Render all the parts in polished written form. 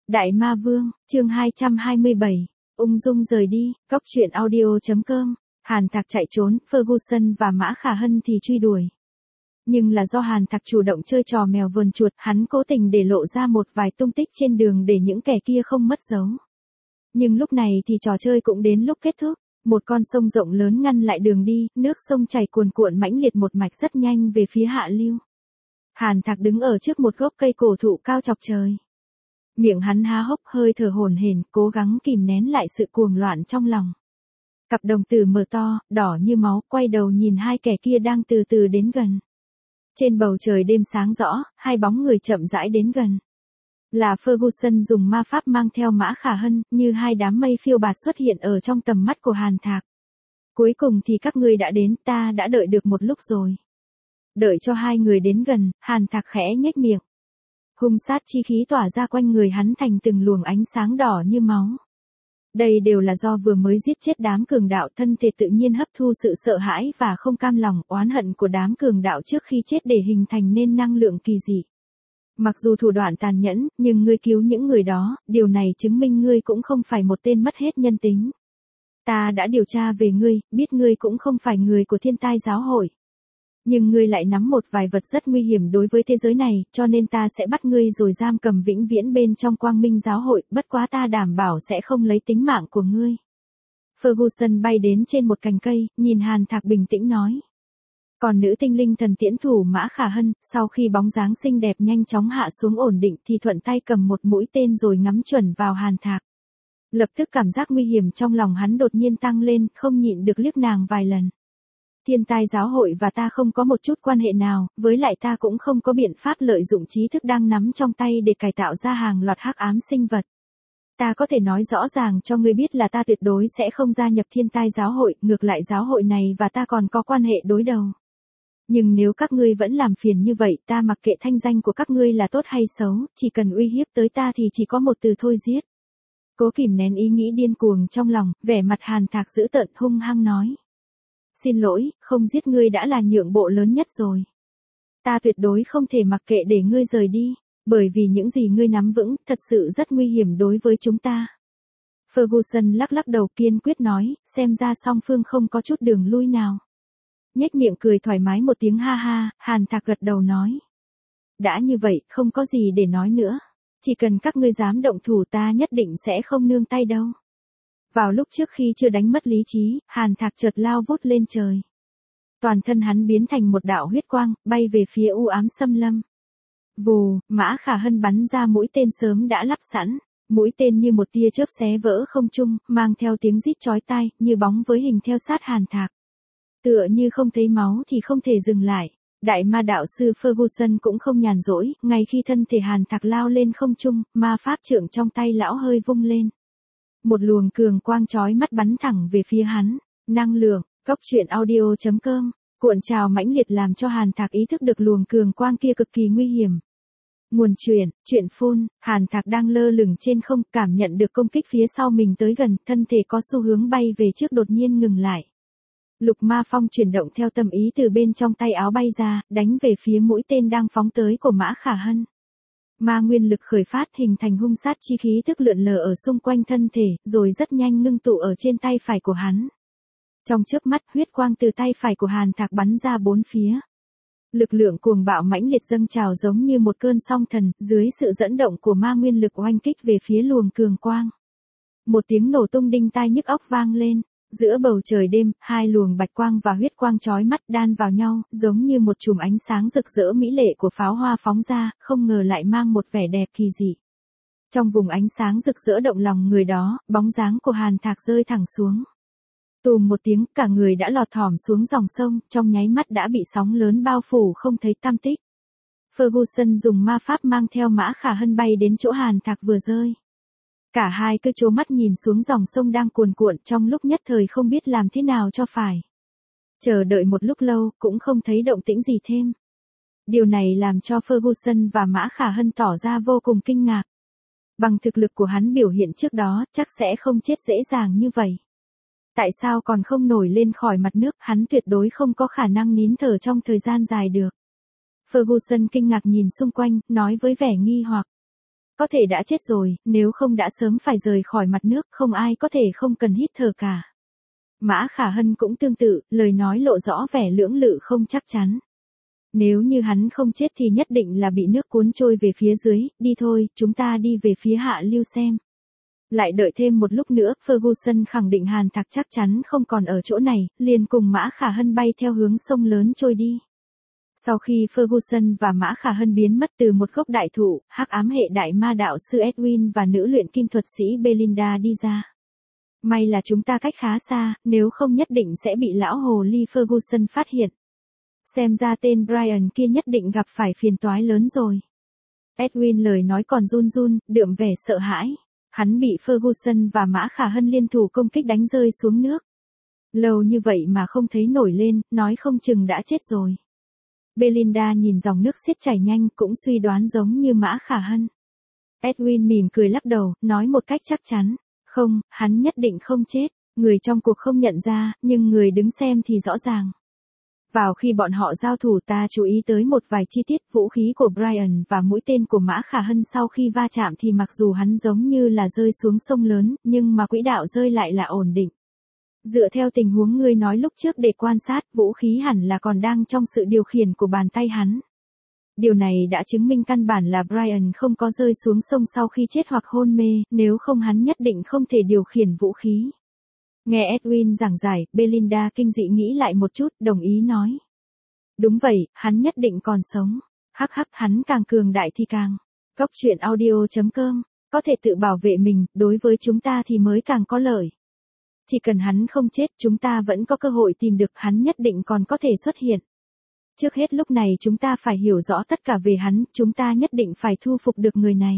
Đại Ma Vương, chương 227, ung dung rời đi, góc truyện audio.com, Hàn Thạc chạy trốn, Ferguson và Mã Khả Hân thì truy đuổi. Nhưng là do Hàn Thạc chủ động chơi trò mèo vờn chuột, hắn cố tình để lộ ra một vài tung tích trên đường để những kẻ kia không mất dấu. Nhưng lúc này thì trò chơi cũng đến lúc kết thúc, một con sông rộng lớn ngăn lại đường đi, nước sông chảy cuồn cuộn mãnh liệt một mạch rất nhanh về phía hạ lưu. Hàn Thạc đứng ở trước một gốc cây cổ thụ cao chọc trời. Miệng hắn há hốc hơi thở hổn hển, cố gắng kìm nén lại sự cuồng loạn trong lòng. Cặp đồng tử mở to, đỏ như máu, quay đầu nhìn hai kẻ kia đang từ từ đến gần. Trên bầu trời đêm sáng rõ, hai bóng người chậm rãi đến gần. Là Ferguson dùng ma pháp mang theo Mã Khả Hân, như hai đám mây phiêu bạt xuất hiện ở trong tầm mắt của Hàn Thạc. Cuối cùng thì các ngươi đã đến, ta đã đợi được một lúc rồi. Đợi cho hai người đến gần, Hàn Thạc khẽ nhếch miệng. Hung sát chi khí tỏa ra quanh người hắn thành từng luồng ánh sáng đỏ như máu. Đây đều là do vừa mới giết chết đám cường đạo, thân thể tự nhiên hấp thu sự sợ hãi và không cam lòng, oán hận của đám cường đạo trước khi chết để hình thành nên năng lượng kỳ dị. Mặc dù thủ đoạn tàn nhẫn, nhưng ngươi cứu những người đó, điều này chứng minh ngươi cũng không phải một tên mất hết nhân tính. Ta đã điều tra về ngươi, biết ngươi cũng không phải người của Thiên Tai giáo hội. Nhưng ngươi lại nắm một vài vật rất nguy hiểm đối với thế giới này, cho nên ta sẽ bắt ngươi rồi giam cầm vĩnh viễn bên trong Quang Minh giáo hội, bất quá ta đảm bảo sẽ không lấy tính mạng của ngươi. Ferguson bay đến trên một cành cây, nhìn Hàn Thạc bình tĩnh nói. Còn nữ tinh linh thần tiễn thủ Mã Khả Hân, sau khi bóng dáng xinh đẹp nhanh chóng hạ xuống ổn định thì thuận tay cầm một mũi tên rồi ngắm chuẩn vào Hàn Thạc. Lập tức cảm giác nguy hiểm trong lòng hắn đột nhiên tăng lên, không nhịn được liếc nàng vài lần. Thiên Tai giáo hội và ta không có một chút quan hệ nào, với lại ta cũng không có biện pháp lợi dụng trí thức đang nắm trong tay để cải tạo ra hàng loạt hắc ám sinh vật. Ta có thể nói rõ ràng cho ngươi biết là ta tuyệt đối sẽ không gia nhập Thiên Tai giáo hội, ngược lại giáo hội này và ta còn có quan hệ đối đầu. Nhưng nếu các ngươi vẫn làm phiền như vậy, ta mặc kệ thanh danh của các ngươi là tốt hay xấu, chỉ cần uy hiếp tới ta thì chỉ có một từ thôi: giết. Cố kìm nén ý nghĩ điên cuồng trong lòng, vẻ mặt Hàn Thạc dữ tợn hung hăng nói. Xin lỗi, không giết ngươi đã là nhượng bộ lớn nhất rồi. Ta tuyệt đối không thể mặc kệ để ngươi rời đi, bởi vì những gì ngươi nắm vững, thật sự rất nguy hiểm đối với chúng ta. Ferguson lắc lắc đầu kiên quyết nói, xem ra song phương không có chút đường lui nào. Nhếch miệng cười thoải mái một tiếng ha ha, Hàn Thạc gật đầu nói. Đã như vậy, không có gì để nói nữa. Chỉ cần các ngươi dám động thủ ta nhất định sẽ không nương tay đâu. Vào lúc trước khi chưa đánh mất lý trí, Hàn Thạc chợt lao vút lên trời. Toàn thân hắn biến thành một đạo huyết quang, bay về phía u ám xâm lâm. Vù, Mã Khả Hân bắn ra mũi tên sớm đã lắp sẵn. Mũi tên như một tia chớp xé vỡ không trung, mang theo tiếng rít chói tai, như bóng với hình theo sát Hàn Thạc. Tựa như không thấy máu thì không thể dừng lại. Đại ma đạo sư Ferguson cũng không nhàn rỗi, ngay khi thân thể Hàn Thạc lao lên không trung, ma pháp trượng trong tay lão hơi vung lên. Một luồng cường quang chói mắt bắn thẳng về phía hắn. Năng lượng, góc truyện audio.com, cuộn trào mãnh liệt làm cho Hàn Thạc ý thức được luồng cường quang kia cực kỳ nguy hiểm. Nguồn truyện phun, Hàn Thạc đang lơ lửng trên không, cảm nhận được công kích phía sau mình tới gần, thân thể có xu hướng bay về trước đột nhiên ngừng lại. Lục ma phong chuyển động theo tâm ý từ bên trong tay áo bay ra, đánh về phía mũi tên đang phóng tới của Mã Khả Hân. Ma nguyên lực khởi phát hình thành hung sát chi khí thức lượn lờ ở xung quanh thân thể, rồi rất nhanh ngưng tụ ở trên tay phải của hắn. Trong chớp mắt, huyết quang từ tay phải của Hàn Thạc bắn ra bốn phía. Lực lượng cuồng bạo mãnh liệt dâng trào giống như một cơn song thần, dưới sự dẫn động của ma nguyên lực oanh kích về phía luồng cường quang. Một tiếng nổ tung đinh tai nhức óc vang lên. Giữa bầu trời đêm, hai luồng bạch quang và huyết quang chói mắt đan vào nhau, giống như một chùm ánh sáng rực rỡ mỹ lệ của pháo hoa phóng ra, không ngờ lại mang một vẻ đẹp kỳ dị. Trong vùng ánh sáng rực rỡ động lòng người đó, bóng dáng của Hàn Thạc rơi thẳng xuống. Tùm một tiếng, cả người đã lọt thỏm xuống dòng sông, trong nháy mắt đã bị sóng lớn bao phủ không thấy tăm tích. Ferguson dùng ma pháp mang theo Mã Khả Hân bay đến chỗ Hàn Thạc vừa rơi. Cả hai cứ trố mắt nhìn xuống dòng sông đang cuồn cuộn, trong lúc nhất thời không biết làm thế nào cho phải. Chờ đợi một lúc lâu, cũng không thấy động tĩnh gì thêm. Điều này làm cho Ferguson và Mã Khả Hân tỏ ra vô cùng kinh ngạc. Bằng thực lực của hắn biểu hiện trước đó, chắc sẽ không chết dễ dàng như vậy. Tại sao còn không nổi lên khỏi mặt nước, hắn tuyệt đối không có khả năng nín thở trong thời gian dài được. Ferguson kinh ngạc nhìn xung quanh, nói với vẻ nghi hoặc. có thể đã chết rồi, nếu không đã sớm phải rời khỏi mặt nước, không ai có thể không cần hít thở cả. Mã Khả Hân cũng tương tự, lời nói lộ rõ vẻ lưỡng lự không chắc chắn. Nếu như hắn không chết thì nhất định là bị nước cuốn trôi về phía dưới, đi thôi, chúng ta đi về phía hạ lưu xem. Lại đợi thêm một lúc nữa, Ferguson khẳng định Hàn Thạc chắc chắn không còn ở chỗ này, liền cùng Mã Khả Hân bay theo hướng sông lớn trôi đi. Sau khi Ferguson và Mã Khả Hân biến mất từ một gốc đại thụ, hắc ám hệ đại ma đạo sư Edwin và nữ luyện kim thuật sĩ Belinda đi ra. May là chúng ta cách khá xa, nếu không nhất định sẽ bị lão hồ ly Ferguson phát hiện. Xem ra tên Brian kia nhất định gặp phải phiền toái lớn rồi. Edwin lời nói còn run run, đượm vẻ sợ hãi. Hắn bị Ferguson và Mã Khả Hân liên thủ công kích đánh rơi xuống nước. Lâu như vậy mà không thấy nổi lên, nói không chừng đã chết rồi. Belinda nhìn dòng nước xiết chảy nhanh cũng suy đoán giống như Mã Khả Hân. Edwin mỉm cười lắc đầu, nói một cách chắc chắn. Không, hắn nhất định không chết. Người trong cuộc không nhận ra, nhưng người đứng xem thì rõ ràng. Vào khi bọn họ giao thủ ta chú ý tới một vài chi tiết vũ khí của Brian và mũi tên của Mã Khả Hân sau khi va chạm thì mặc dù hắn giống như là rơi xuống sông lớn, nhưng mà quỹ đạo rơi lại là ổn định. Dựa theo tình huống ngươi nói lúc trước để quan sát, vũ khí hẳn là còn đang trong sự điều khiển của bàn tay hắn. Điều này đã chứng minh căn bản là Brian không có rơi xuống sông sau khi chết hoặc hôn mê, nếu không hắn nhất định không thể điều khiển vũ khí. Nghe Edwin giảng giải, Belinda kinh dị nghĩ lại một chút, đồng ý nói. Đúng vậy, hắn nhất định còn sống. Hắc hắc, hắn càng cường đại thì càng. Cốc truyện audio.com, có thể tự bảo vệ mình, đối với chúng ta thì mới càng có lợi. Chỉ cần hắn không chết, chúng ta vẫn có cơ hội tìm được hắn, nhất định còn có thể xuất hiện. Trước hết lúc này chúng ta phải hiểu rõ tất cả về hắn, chúng ta nhất định phải thu phục được người này.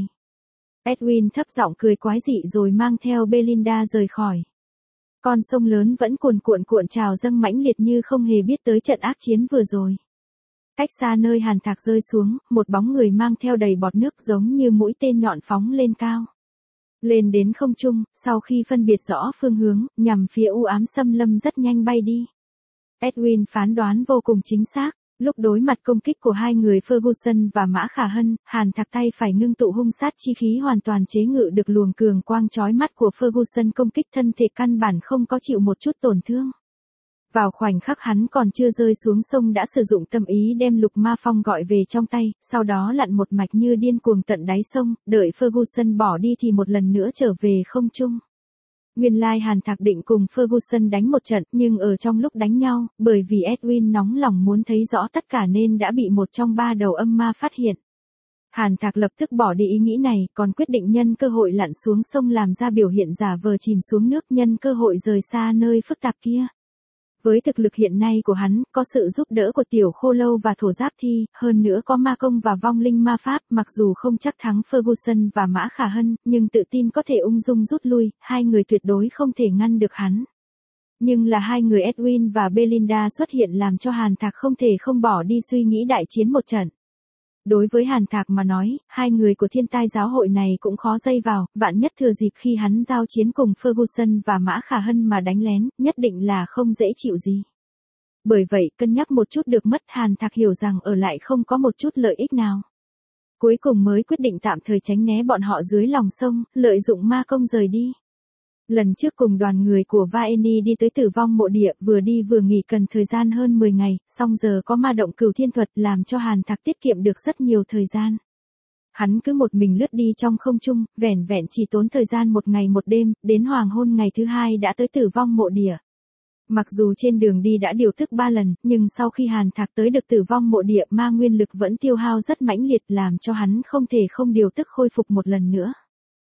Edwin thấp giọng cười quái dị rồi mang theo Belinda rời khỏi. Con sông lớn vẫn cuồn cuộn trào dâng mãnh liệt như không hề biết tới trận ác chiến vừa rồi. Cách xa nơi Hàn Thạc rơi xuống, một bóng người mang theo đầy bọt nước giống như mũi tên nhọn phóng lên cao. Lên đến không trung, sau khi phân biệt rõ phương hướng, nhằm phía u ám xâm lâm rất nhanh bay đi. Edwin phán đoán vô cùng chính xác. Lúc đối mặt công kích của hai người Ferguson và Mã Khả Hân, Hàn Thạc tay phải ngưng tụ hung sát chi khí hoàn toàn chế ngự được luồng cường quang chói mắt của Ferguson công kích, thân thể căn bản không có chịu một chút tổn thương. Vào khoảnh khắc hắn còn chưa rơi xuống sông đã sử dụng tâm ý đem Lục Ma Phong gọi về trong tay, sau đó lặn một mạch như điên cuồng tận đáy sông, đợi Ferguson bỏ đi thì một lần nữa trở về không trung. Nguyên lai Hàn Thạc định cùng Ferguson đánh một trận, nhưng ở trong lúc đánh nhau, bởi vì Edwin nóng lòng muốn thấy rõ tất cả nên đã bị một trong ba đầu âm ma phát hiện. Hàn Thạc lập tức bỏ đi ý nghĩ này, còn quyết định nhân cơ hội lặn xuống sông làm ra biểu hiện giả vờ chìm xuống nước, nhân cơ hội rời xa nơi phức tạp kia. Với thực lực hiện nay của hắn, có sự giúp đỡ của Tiểu Khô Lâu và Thổ Giáp Thi, hơn nữa có ma công và vong linh ma pháp, mặc dù không chắc thắng Ferguson và Mã Khả Hân, nhưng tự tin có thể ung dung rút lui, hai người tuyệt đối không thể ngăn được hắn. Nhưng là hai người Edwin và Belinda xuất hiện làm cho Hàn Thạc không thể không bỏ đi suy nghĩ đại chiến một trận. Đối với Hàn Thạc mà nói, hai người của thiên tai giáo hội này cũng khó dây vào, vạn nhất thừa dịp khi hắn giao chiến cùng Ferguson và Mã Khả Hân mà đánh lén, nhất định là không dễ chịu gì. Bởi vậy, cân nhắc một chút được mất, Hàn Thạc hiểu rằng ở lại không có một chút lợi ích nào. Cuối cùng mới quyết định tạm thời tránh né bọn họ dưới lòng sông, lợi dụng ma công rời đi. Lần trước cùng đoàn người của Vaeni đi tới Tử Vong Mộ Địa, vừa đi vừa nghỉ cần thời gian hơn 10 ngày, song giờ có ma động Cửu Thiên Thuật làm cho Hàn Thạc tiết kiệm được rất nhiều thời gian. Hắn cứ một mình lướt đi trong không trung, vẻn vẹn chỉ tốn thời gian một ngày một đêm, đến hoàng hôn ngày thứ hai đã tới Tử Vong Mộ Địa. Mặc dù trên đường đi đã điều tức 3 lần, nhưng sau khi Hàn Thạc tới được Tử Vong Mộ Địa, ma nguyên lực vẫn tiêu hao rất mãnh liệt làm cho hắn không thể không điều tức khôi phục một lần nữa.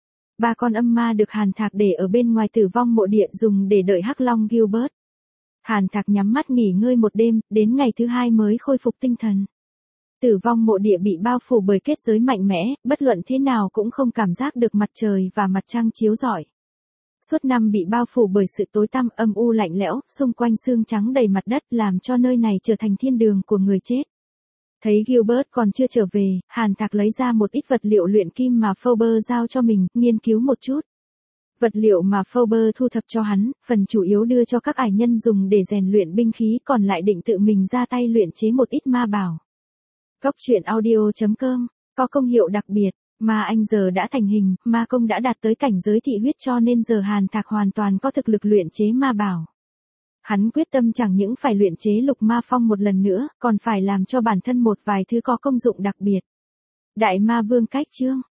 3 con âm ma được Hàn Thạc để ở bên ngoài Tử Vong Mộ Địa dùng để đợi Hắc Long Gilbert. Hàn Thạc nhắm mắt nghỉ ngơi một đêm, đến ngày thứ hai mới khôi phục tinh thần. Tử Vong Mộ Địa bị bao phủ bởi kết giới mạnh mẽ, bất luận thế nào cũng không cảm giác được mặt trời và mặt trăng chiếu rọi. Suốt năm bị bao phủ bởi sự tối tăm âm u lạnh lẽo, xung quanh xương trắng đầy mặt đất làm cho nơi này trở thành thiên đường của người chết. Thấy Gilbert còn chưa trở về, Hàn Thạc lấy ra một ít vật liệu luyện kim mà Fauber giao cho mình, nghiên cứu một chút. Vật liệu mà Fauber thu thập cho hắn, phần chủ yếu đưa cho các ải nhân dùng để rèn luyện binh khí, còn lại định tự mình ra tay luyện chế một ít ma bảo. Cốc truyện audio.com, có công hiệu đặc biệt, Ma anh giờ đã thành hình, ma công đã đạt tới cảnh giới thị huyết cho nên giờ Hàn Thạc hoàn toàn có thực lực luyện chế ma bảo. Hắn quyết tâm chẳng những phải luyện chế lục ma phong một lần nữa, còn phải làm cho bản thân một vài thứ có công dụng đặc biệt. Đại ma vương cách chương.